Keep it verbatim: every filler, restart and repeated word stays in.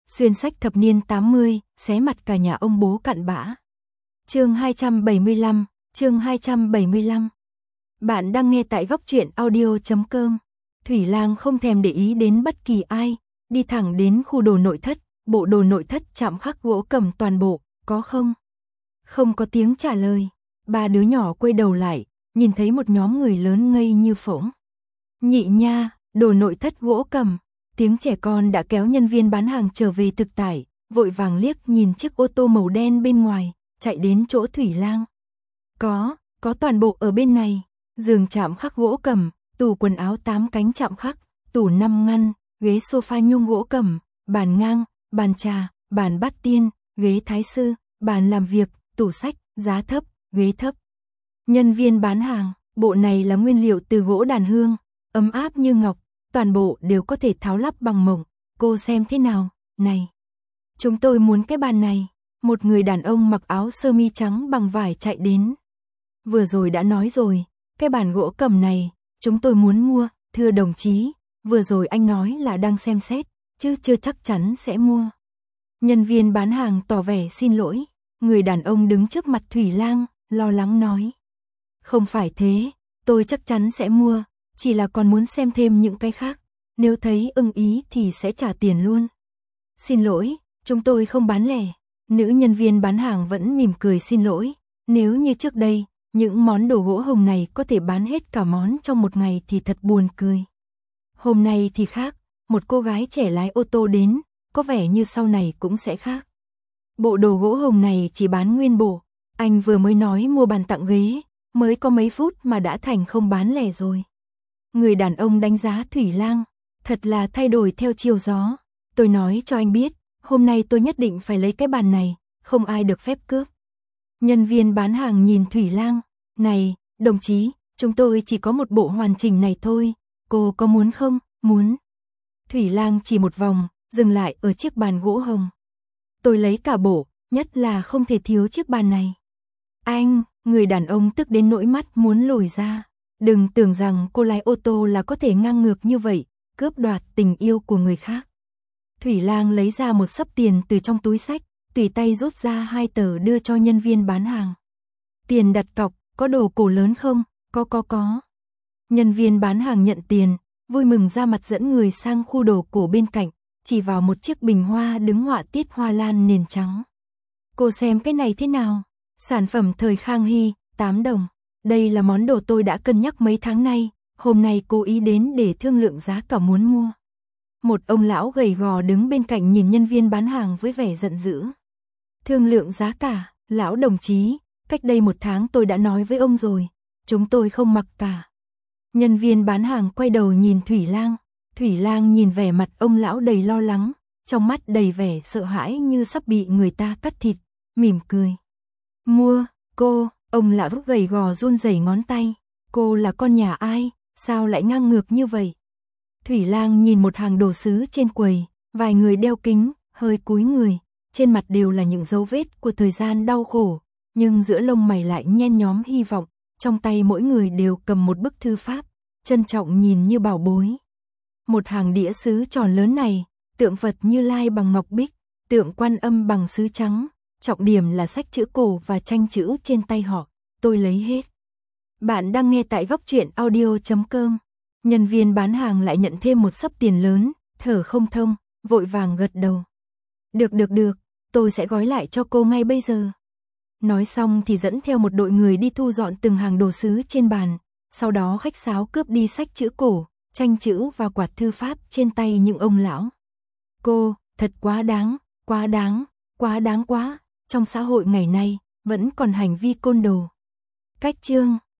Xuyên sách thập niên tám mươi, xé mặt cả nhà ông bố cặn bã. Chương hai trăm bảy mươi lăm, chương hai trăm bảy mươi lăm. Bạn đang nghe tại góc truyện audio chấm com. Thủy Lang không thèm để ý đến bất kỳ ai, đi thẳng đến khu đồ nội thất, bộ đồ nội thất chạm khắc gỗ cầm toàn bộ, có không? Không có tiếng trả lời. Ba đứa nhỏ quay đầu lại, nhìn thấy một nhóm người lớn ngây như phỗng. Nhị nha, đồ nội thất gỗ cầm. Tiếng trẻ con đã kéo nhân viên bán hàng trở về thực tải, vội vàng liếc nhìn chiếc ô tô màu đen bên ngoài, chạy đến chỗ Thủy Lang. Có, có toàn bộ ở bên này. Giường chạm khắc gỗ cầm, tủ quần áo tám cánh chạm khắc, tủ năm ngăn, ghế sofa nhung gỗ cầm, bàn ngang, bàn trà, bàn bát tiên, ghế thái sư, bàn làm việc, tủ sách, giá thấp, ghế thấp. Nhân viên bán hàng, bộ này là nguyên liệu từ gỗ đàn hương, ấm áp như ngọc, toàn bộ đều có thể tháo lắp bằng mộng. Cô xem thế nào? Này, chúng tôi muốn cái bàn này. Một người đàn ông mặc áo sơ mi trắng bằng vải chạy đến. Vừa rồi đã nói rồi, cái bàn gỗ cầm này, chúng tôi muốn mua. Thưa đồng chí, vừa rồi anh nói là đang xem xét, chứ chưa chắc chắn sẽ mua. Nhân viên bán hàng tỏ vẻ xin lỗi. Người đàn ông đứng trước mặt Thủy Lang, lo lắng nói. Không phải thế, tôi chắc chắn sẽ mua, chỉ là còn muốn xem thêm những cái khác. Nếu thấy ưng ý thì sẽ trả tiền luôn. Xin lỗi, chúng tôi không bán lẻ. Nữ nhân viên bán hàng vẫn mỉm cười xin lỗi. Nếu như trước đây, những món đồ gỗ hồng này có thể bán hết cả món trong một ngày thì thật buồn cười. Hôm nay thì khác, một cô gái trẻ lái ô tô đến, có vẻ như sau này cũng sẽ khác. Bộ đồ gỗ hồng này chỉ bán nguyên bộ, anh vừa mới nói mua bàn tặng ghế, mới có mấy phút mà đã thành không bán lẻ rồi. Người đàn ông đánh giá Thủy Lang, thật là thay đổi theo chiều gió. Tôi nói cho anh biết, hôm nay tôi nhất định phải lấy cái bàn này, không ai được phép cướp. Nhân viên bán hàng nhìn Thủy Lang, này, đồng chí, chúng tôi chỉ có một bộ hoàn chỉnh này thôi, cô có muốn không? Muốn. Thủy Lang chỉ một vòng, dừng lại ở chiếc bàn gỗ hồng. Tôi lấy cả bộ, nhất là không thể thiếu chiếc bàn này. Anh, người đàn ông tức đến nỗi mắt muốn lồi ra. Đừng tưởng rằng cô lái ô tô là có thể ngang ngược như vậy, cướp đoạt tình yêu của người khác. Thủy Lang lấy ra một xấp tiền từ trong túi sách, tùy tay rút ra hai tờ đưa cho nhân viên bán hàng. Tiền đặt cọc, có đồ cổ lớn không? Có có có. Nhân viên bán hàng nhận tiền, vui mừng ra mặt dẫn người sang khu đồ cổ bên cạnh, chỉ vào một chiếc bình hoa đứng họa tiết hoa lan nền trắng. Cô xem cái này thế nào? Sản phẩm thời Khang Hy, tám đồng. Đây là món đồ tôi đã cân nhắc mấy tháng nay, hôm nay cố ý đến để thương lượng giá cả muốn mua. Một ông lão gầy gò đứng bên cạnh nhìn nhân viên bán hàng với vẻ giận dữ. Thương lượng giá cả, lão đồng chí, cách đây một tháng tôi đã nói với ông rồi, chúng tôi không mặc cả. Nhân viên bán hàng quay đầu nhìn Thủy Lang, Thủy Lang nhìn vẻ mặt ông lão đầy lo lắng, trong mắt đầy vẻ sợ hãi như sắp bị người ta cắt thịt, mỉm cười. Mua, cô, ông lão gầy gò run rẩy ngón tay, cô là con nhà ai, sao lại ngang ngược như vậy? Thủy Lang nhìn một hàng đồ sứ trên quầy, vài người đeo kính, hơi cúi người, trên mặt đều là những dấu vết của thời gian đau khổ, nhưng giữa lông mày lại nhen nhóm hy vọng, trong tay mỗi người đều cầm một bức thư pháp, trân trọng nhìn như bảo bối. Một hàng đĩa sứ tròn lớn này, tượng Phật Như Lai bằng ngọc bích, tượng Quan Âm bằng sứ trắng, trọng điểm là sách chữ cổ và tranh chữ trên tay họ, tôi lấy hết. Bạn đang nghe tại góc truyện audio chấm com. Nhân viên bán hàng lại nhận thêm một xấp tiền lớn, thở không thông, vội vàng gật đầu. Được được được, tôi sẽ gói lại cho cô ngay bây giờ. Nói xong thì dẫn theo một đội người đi thu dọn từng hàng đồ sứ trên bàn, sau đó khách sáo cướp đi sách chữ cổ, tranh chữ và quạt thư pháp trên tay những ông lão. Cô, thật quá đáng, quá đáng, quá đáng quá, trong xã hội ngày nay, vẫn còn hành vi côn đồ. Cách chương